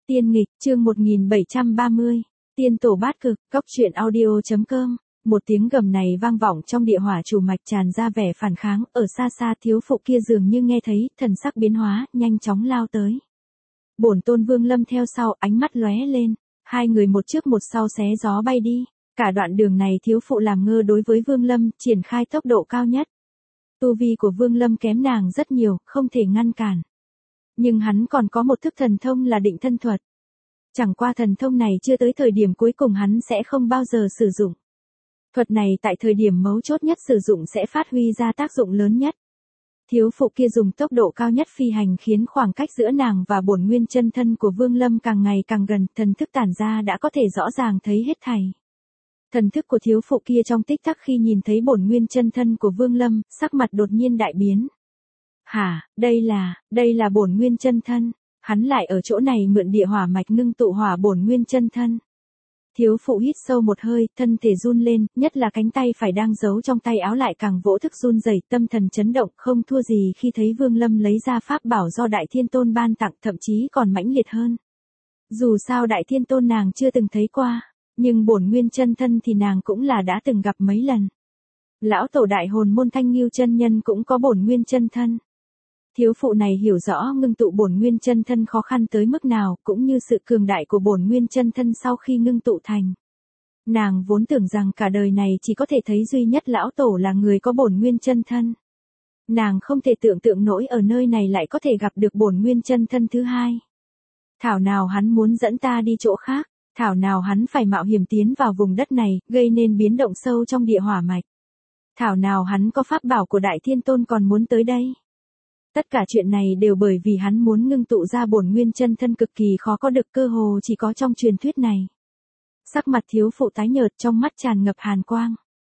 Tiên nghịch, chương 1730, tiên tổ bát cực, cóc truyện audio.com. Một tiếng gầm này vang vọng trong địa hỏa chủ mạch tràn ra vẻ phản kháng, ở xa xa thiếu phụ kia dường như nghe thấy, thần sắc biến hóa, nhanh chóng lao tới. Bổn tôn Vương Lâm theo sau, ánh mắt lóe lên, hai người một trước một sau xé gió bay đi. Cả đoạn đường này thiếu phụ làm ngơ đối với Vương Lâm, triển khai tốc độ cao nhất. Tu vi của Vương Lâm kém nàng rất nhiều, không thể ngăn cản. Nhưng hắn còn có một thức thần thông là định thân thuật. Chẳng qua thần thông này chưa tới thời điểm cuối cùng hắn sẽ không bao giờ sử dụng. Thuật này tại thời điểm mấu chốt nhất sử dụng sẽ phát huy ra tác dụng lớn nhất. Thiếu phụ kia dùng tốc độ cao nhất phi hành khiến khoảng cách giữa nàng và bổn nguyên chân thân của Vương Lâm càng ngày càng gần, thần thức tản ra đã có thể rõ ràng thấy hết thảy. Thần thức của thiếu phụ kia trong tích tắc khi nhìn thấy bổn nguyên chân thân của Vương Lâm, sắc mặt đột nhiên đại biến. Hả, đây là bổn nguyên chân thân, hắn lại ở chỗ này mượn địa hỏa mạch ngưng tụ hỏa bổn nguyên chân thân. Thiếu phụ hít sâu một hơi, thân thể run lên, nhất là cánh tay phải đang giấu trong tay áo lại càng vỗ thức run rẩy, tâm thần chấn động, không thua gì khi thấy Vương Lâm lấy ra pháp bảo do Đại Thiên Tôn ban tặng, thậm chí còn mãnh liệt hơn. Dù sao Đại Thiên Tôn nàng chưa từng thấy qua, nhưng bổn nguyên chân thân thì nàng cũng là đã từng gặp mấy lần. Lão tổ đại hồn môn Thanh Ngưu chân nhân cũng có bổn nguyên chân thân. Thiếu phụ này hiểu rõ ngưng tụ bổn nguyên chân thân khó khăn tới mức nào, cũng như sự cường đại của bổn nguyên chân thân sau khi ngưng tụ thành. Nàng vốn tưởng rằng cả đời này chỉ có thể thấy duy nhất lão tổ là người có bổn nguyên chân thân. Nàng không thể tưởng tượng nổi ở nơi này lại có thể gặp được bổn nguyên chân thân thứ hai. Thảo nào hắn muốn dẫn ta đi chỗ khác, thảo nào hắn phải mạo hiểm tiến vào vùng đất này, gây nên biến động sâu trong địa hỏa mạch. Thảo nào hắn có pháp bảo của Đại Thiên Tôn còn muốn tới đây. Tất cả chuyện này đều bởi vì hắn muốn ngưng tụ ra bổn nguyên chân thân cực kỳ khó có được, cơ hồ chỉ có trong truyền thuyết này. Sắc mặt thiếu phụ tái nhợt, trong mắt tràn ngập hàn quang.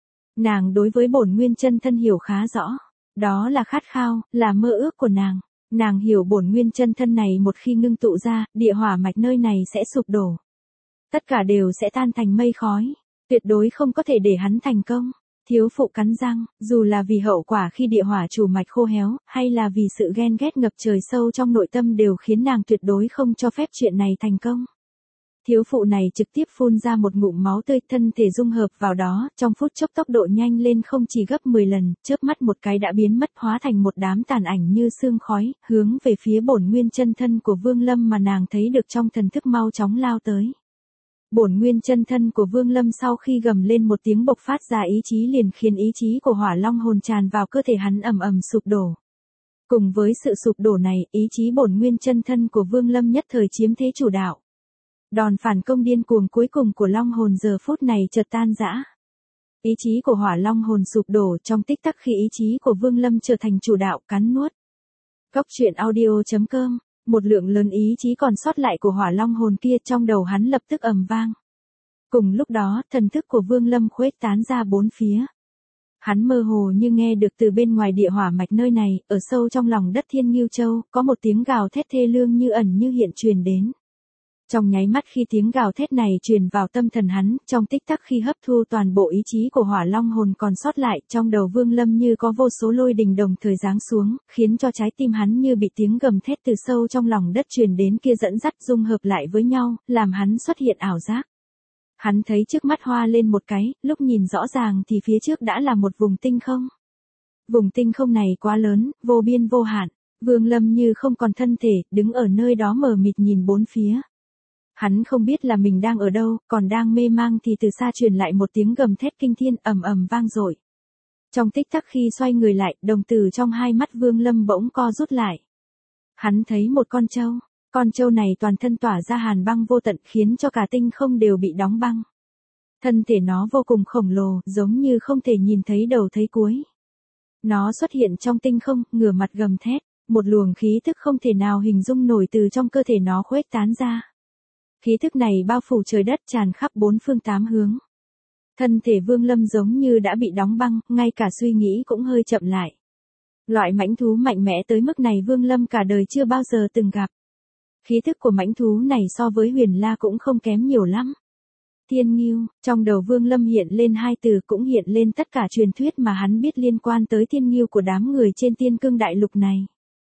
Nàng đối với bổn nguyên chân thân hiểu khá rõ. Đó là khát khao, là mơ ước của nàng. Nàng hiểu bổn nguyên chân thân này một khi ngưng tụ ra, địa hỏa mạch nơi này sẽ sụp đổ. Tất cả đều sẽ tan thành mây khói. Tuyệt đối không có thể để hắn thành công. Thiếu phụ cắn răng, dù là vì hậu quả khi địa hỏa chủ mạch khô héo, hay là vì sự ghen ghét ngập trời sâu trong nội tâm đều khiến nàng tuyệt đối không cho phép chuyện này thành công. Thiếu phụ này trực tiếp phun ra một ngụm máu tươi, thân thể dung hợp vào đó, trong phút chốc tốc độ nhanh lên không chỉ gấp 10 lần, chớp mắt một cái đã biến mất hóa thành một đám tàn ảnh như sương khói, hướng về phía bổn nguyên chân thân của Vương Lâm mà nàng thấy được trong thần thức mau chóng lao tới. Bổn nguyên chân thân của Vương Lâm sau khi gầm lên một tiếng bộc phát ra ý chí liền khiến ý chí của hỏa long hồn tràn vào cơ thể hắn ầm ầm sụp đổ. Cùng với sự sụp đổ này, ý chí bổn nguyên chân thân của Vương Lâm nhất thời chiếm thế chủ đạo. Đòn phản công điên cuồng cuối cùng của long hồn giờ phút này chợt tan rã. Ý chí của hỏa long hồn sụp đổ trong tích tắc khi ý chí của Vương Lâm trở thành chủ đạo, cắn nuốt. Cóc truyện audio.com. Một lượng lớn ý chí còn sót lại của hỏa long hồn kia trong đầu hắn lập tức ầm vang. Cùng lúc đó, thần thức của Vương Lâm khuếch tán ra bốn phía. Hắn mơ hồ như nghe được từ bên ngoài địa hỏa mạch nơi này, ở sâu trong lòng đất Thiên Ngưu Châu, có một tiếng gào thét thê lương như ẩn như hiện truyền đến. Trong nháy mắt khi tiếng gào thét này truyền vào tâm thần hắn, trong tích tắc khi hấp thu toàn bộ ý chí của hỏa long hồn còn sót lại, trong đầu Vương Lâm như có vô số lôi đình đồng thời giáng xuống, khiến cho trái tim hắn như bị tiếng gầm thét từ sâu trong lòng đất truyền đến kia dẫn dắt dung hợp lại với nhau, làm hắn xuất hiện ảo giác. Hắn thấy trước mắt hoa lên một cái, lúc nhìn rõ ràng thì phía trước đã là một vùng tinh không. Vùng tinh không này quá lớn, vô biên vô hạn, Vương Lâm như không còn thân thể, đứng ở nơi đó mờ mịt nhìn bốn phía. Hắn không biết là mình đang ở đâu, còn đang mê mang thì từ xa truyền lại một tiếng gầm thét kinh thiên ầm ầm vang dội. Trong tích tắc khi xoay người lại, đồng tử trong hai mắt Vương Lâm bỗng co rút lại. Hắn thấy một con trâu này toàn thân tỏa ra hàn băng vô tận khiến cho cả tinh không đều bị đóng băng. Thân thể nó vô cùng khổng lồ, giống như không thể nhìn thấy đầu thấy cuối. Nó xuất hiện trong tinh không, ngửa mặt gầm thét, một luồng khí tức không thể nào hình dung nổi từ trong cơ thể nó khuếch tán ra. Khí thức này bao phủ trời đất tràn khắp bốn phương tám hướng. Thân thể Vương Lâm giống như đã bị đóng băng, ngay cả suy nghĩ cũng hơi chậm lại. Loại mãnh thú mạnh mẽ tới mức này Vương Lâm cả đời chưa bao giờ từng gặp. Khí thức của mãnh thú này so với Huyền La cũng không kém nhiều lắm. Thiên Ngưu, trong đầu Vương Lâm hiện lên hai từ, cũng hiện lên tất cả truyền thuyết mà hắn biết liên quan tới Thiên Ngưu của đám người trên Tiên Cương Đại Lục này.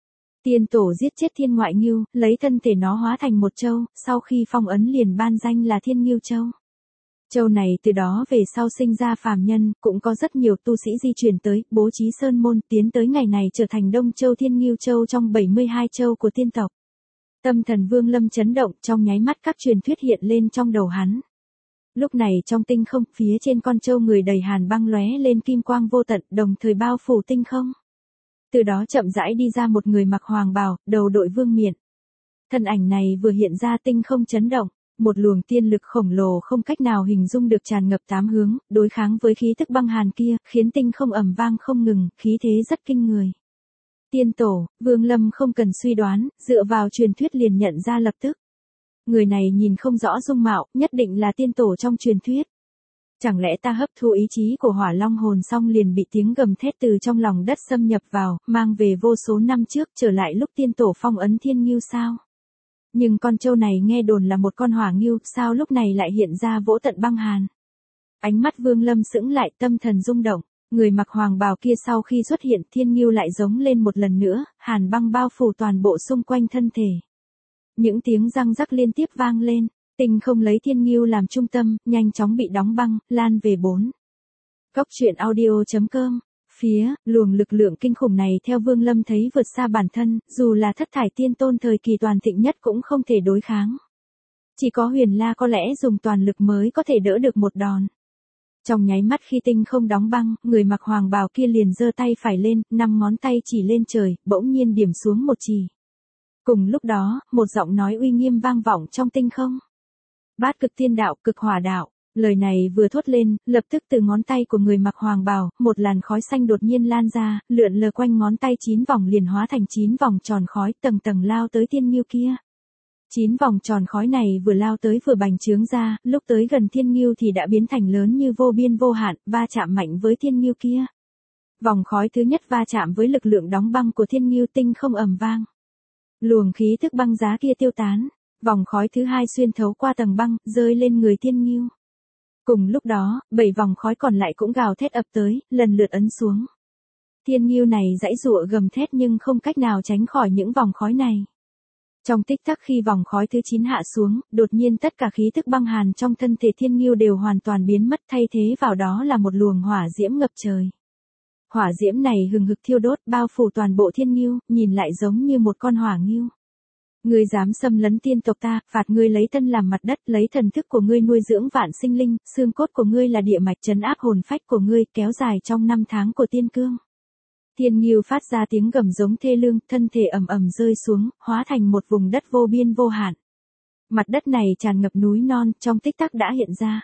Tiên tổ giết chết Thiên Ngoại Ngưu, lấy thân thể nó hóa thành một châu, sau khi phong ấn liền ban danh là Thiên Ngưu Châu. Châu này từ đó về sau sinh ra phàm nhân, cũng có rất nhiều tu sĩ di chuyển tới, bố trí sơn môn, tiến tới ngày này trở thành Đông Châu Thiên Ngưu Châu trong 72 châu của tiên tộc. Tâm thần Vương Lâm chấn động, trong nháy mắt các truyền thuyết hiện lên trong đầu hắn. Lúc này trong tinh không, phía trên con châu người đầy hàn băng lóe lên kim quang vô tận, đồng thời bao phủ tinh không. Từ đó chậm rãi đi ra một người mặc hoàng bào, đầu đội vương miện. Thân ảnh này vừa hiện ra tinh không chấn động, một luồng tiên lực khổng lồ không cách nào hình dung được tràn ngập tám hướng, đối kháng với khí tức băng hàn kia, khiến tinh không ầm vang không ngừng, khí thế rất kinh người. Tiên tổ, Vương Lâm không cần suy đoán, dựa vào truyền thuyết liền nhận ra lập tức. Người này nhìn không rõ dung mạo, nhất định là tiên tổ trong truyền thuyết. Chẳng lẽ ta hấp thu ý chí của hỏa long hồn xong liền bị tiếng gầm thét từ trong lòng đất xâm nhập vào, mang về vô số năm trước trở lại lúc tiên tổ phong ấn Thiên Ngưu sao? Nhưng con trâu này nghe đồn là một con hỏa ngưu, sao lúc này lại hiện ra vỗ tận băng hàn? Ánh mắt Vương Lâm sững lại, tâm thần rung động, người mặc hoàng bào kia sau khi xuất hiện Thiên Ngưu lại giống lên một lần nữa, hàn băng bao phủ toàn bộ xung quanh thân thể. Những tiếng răng rắc liên tiếp vang lên. Tinh không lấy Thiên Ngưu làm trung tâm, nhanh chóng bị đóng băng, lan về 4. Cốc truyện audio.com. Phía, luồng lực lượng kinh khủng này theo Vương Lâm thấy vượt xa bản thân, dù là thất thải tiên tôn thời kỳ toàn thịnh nhất cũng không thể đối kháng. Chỉ có Huyền La có lẽ dùng toàn lực mới có thể đỡ được một đòn. Trong nháy mắt khi tinh không đóng băng, người mặc hoàng bào kia liền giơ tay phải lên, 5 ngón tay chỉ lên trời, bỗng nhiên điểm xuống một chỉ. Cùng lúc đó, một giọng nói uy nghiêm vang vọng trong tinh không. Bát cực tiên đạo, cực hỏa đạo. Lời này vừa thốt lên, lập tức từ ngón tay của người mặc hoàng bào, một làn khói xanh đột nhiên lan ra, lượn lờ quanh ngón tay 9 vòng liền hóa thành 9 vòng tròn khói, tầng tầng lao tới Thiên Ngưu kia. 9 vòng tròn khói này vừa lao tới vừa bành trướng ra, lúc tới gần Thiên Ngưu thì đã biến thành lớn như vô biên vô hạn, va chạm mạnh với Thiên Ngưu kia. Vòng khói thứ nhất va chạm với lực lượng đóng băng của Thiên Ngưu, tinh không ầm vang. Luồng khí thức băng giá kia tiêu tán. Vòng khói thứ hai xuyên thấu qua tầng băng, rơi lên người Thiên Ngưu. Cùng lúc đó, 7 vòng khói còn lại cũng gào thét ập tới, lần lượt ấn xuống. Thiên Ngưu này giãy giụa gầm thét nhưng không cách nào tránh khỏi những vòng khói này. Trong tích tắc khi vòng khói thứ 9 hạ xuống, đột nhiên tất cả khí thức băng hàn trong thân thể Thiên Ngưu đều hoàn toàn biến mất, thay thế vào đó là một luồng hỏa diễm ngập trời. Hỏa diễm này hừng hực thiêu đốt bao phủ toàn bộ Thiên Ngưu, nhìn lại giống như một con hỏa ngưu. Ngươi dám xâm lấn tiên tộc ta, phạt ngươi lấy thân làm mặt đất, lấy thần thức của ngươi nuôi dưỡng vạn sinh linh, xương cốt của ngươi là địa mạch trấn áp hồn phách của ngươi, kéo dài trong 5 tháng của tiên cương. Thiên Ngưu phát ra tiếng gầm giống thê lương, thân thể ầm ầm rơi xuống, hóa thành một vùng đất vô biên vô hạn. Mặt đất này tràn ngập núi non, trong tích tắc đã hiện ra.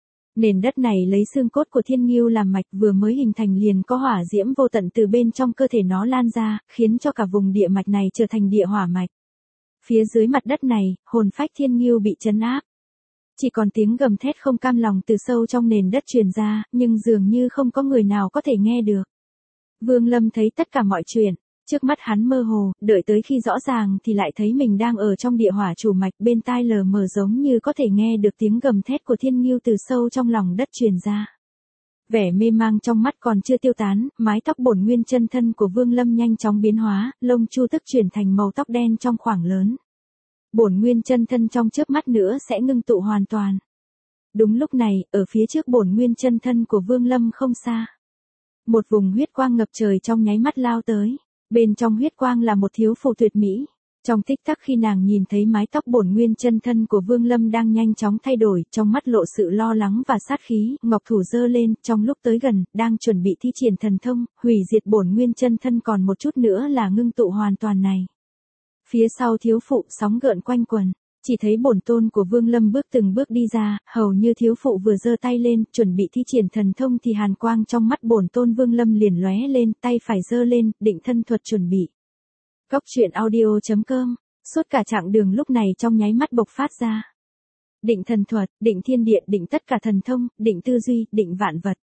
Nền đất này lấy xương cốt của Thiên Ngưu làm mạch, vừa mới hình thành liền có hỏa diễm vô tận từ bên trong cơ thể nó lan ra, khiến cho cả vùng địa mạch này trở thành địa hỏa mạch. Phía dưới mặt đất này, hồn phách Thiên Ngưu bị trấn áp. Chỉ còn tiếng gầm thét không cam lòng từ sâu trong nền đất truyền ra, nhưng dường như không có người nào có thể nghe được. Vương Lâm thấy tất cả mọi chuyện, trước mắt hắn mơ hồ, đợi tới khi rõ ràng thì lại thấy mình đang ở trong địa hỏa chủ mạch, bên tai lờ mờ giống như có thể nghe được tiếng gầm thét của Thiên Ngưu từ sâu trong lòng đất truyền ra. Vẻ mê mang trong mắt còn chưa tiêu tán, mái tóc bổn nguyên chân thân của Vương Lâm nhanh chóng biến hóa, lông chu tức chuyển thành màu tóc đen trong khoảng lớn. Bổn nguyên chân thân trong chớp mắt nữa sẽ ngưng tụ hoàn toàn. Đúng lúc này, ở phía trước bổn nguyên chân thân của Vương Lâm không xa. Một vùng huyết quang ngập trời trong nháy mắt lao tới. Bên trong huyết quang là một thiếu phụ tuyệt mỹ. Trong tích tắc khi nàng nhìn thấy mái tóc bổn nguyên chân thân của Vương Lâm đang nhanh chóng thay đổi, trong mắt lộ sự lo lắng và sát khí, ngọc thủ giơ lên, trong lúc tới gần, đang chuẩn bị thi triển thần thông, hủy diệt bổn nguyên chân thân còn một chút nữa là ngưng tụ hoàn toàn này. Phía sau thiếu phụ sóng gợn quanh quần, chỉ thấy bổn tôn của Vương Lâm bước từng bước đi ra, hầu như thiếu phụ vừa giơ tay lên, chuẩn bị thi triển thần thông thì hàn quang trong mắt bổn tôn Vương Lâm liền lóe lên, tay phải giơ lên, định thân thuật chuẩn bị. Cốc truyện audio.com, suốt cả chặng đường lúc này trong nháy mắt bộc phát ra. Định thần thuật, định thiên địa, định tất cả thần thông, định tư duy, định vạn vật.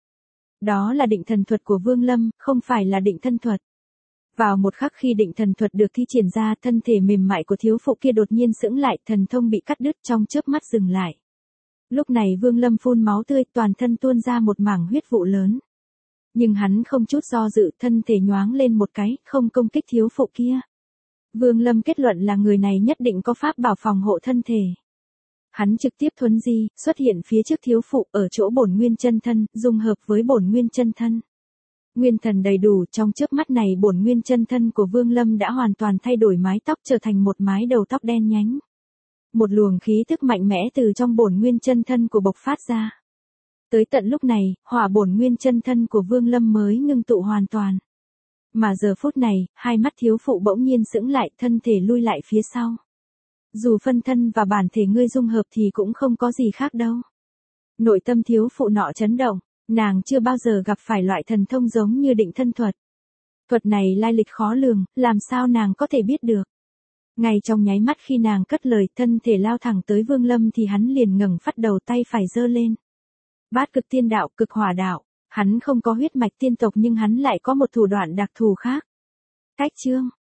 Đó là định thần thuật của Vương Lâm, không phải là định thân thuật. Vào một khắc khi định thần thuật được thi triển ra, thân thể mềm mại của thiếu phụ kia đột nhiên sững lại, thần thông bị cắt đứt trong chớp mắt dừng lại. Lúc này Vương Lâm phun máu tươi, toàn thân tuôn ra một mảng huyết vụ lớn. Nhưng hắn không chút do dự, thân thể nhoáng lên một cái, không công kích thiếu phụ kia. Vương Lâm kết luận là người này nhất định có pháp bảo phòng hộ thân thể. Hắn trực tiếp thuấn di, xuất hiện phía trước thiếu phụ ở chỗ bổn nguyên chân thân, dung hợp với bổn nguyên chân thân. Nguyên thần đầy đủ, trong chớp mắt này bổn nguyên chân thân của Vương Lâm đã hoàn toàn thay đổi mái tóc trở thành một mái đầu tóc đen nhánh. Một luồng khí tức mạnh mẽ từ trong bổn nguyên chân thân của bộc phát ra. Tới tận lúc này, hỏa bổn nguyên chân thân của Vương Lâm mới ngưng tụ hoàn toàn. Mà giờ phút này, hai mắt thiếu phụ bỗng nhiên sững lại, thân thể lui lại phía sau. Dù phân thân và bản thể ngươi dung hợp thì cũng không có gì khác đâu. Nội tâm thiếu phụ nọ chấn động, nàng chưa bao giờ gặp phải loại thần thông giống như định thân thuật. Thuật này lai lịch khó lường, làm sao nàng có thể biết được. Ngay trong nháy mắt khi nàng cất lời, thân thể lao thẳng tới Vương Lâm thì hắn liền ngẩng phát đầu tay phải giơ lên. Bát cực tiên đạo, cực hỏa đạo, hắn không có huyết mạch tiên tộc nhưng hắn lại có một thủ đoạn đặc thù khác. Cách chương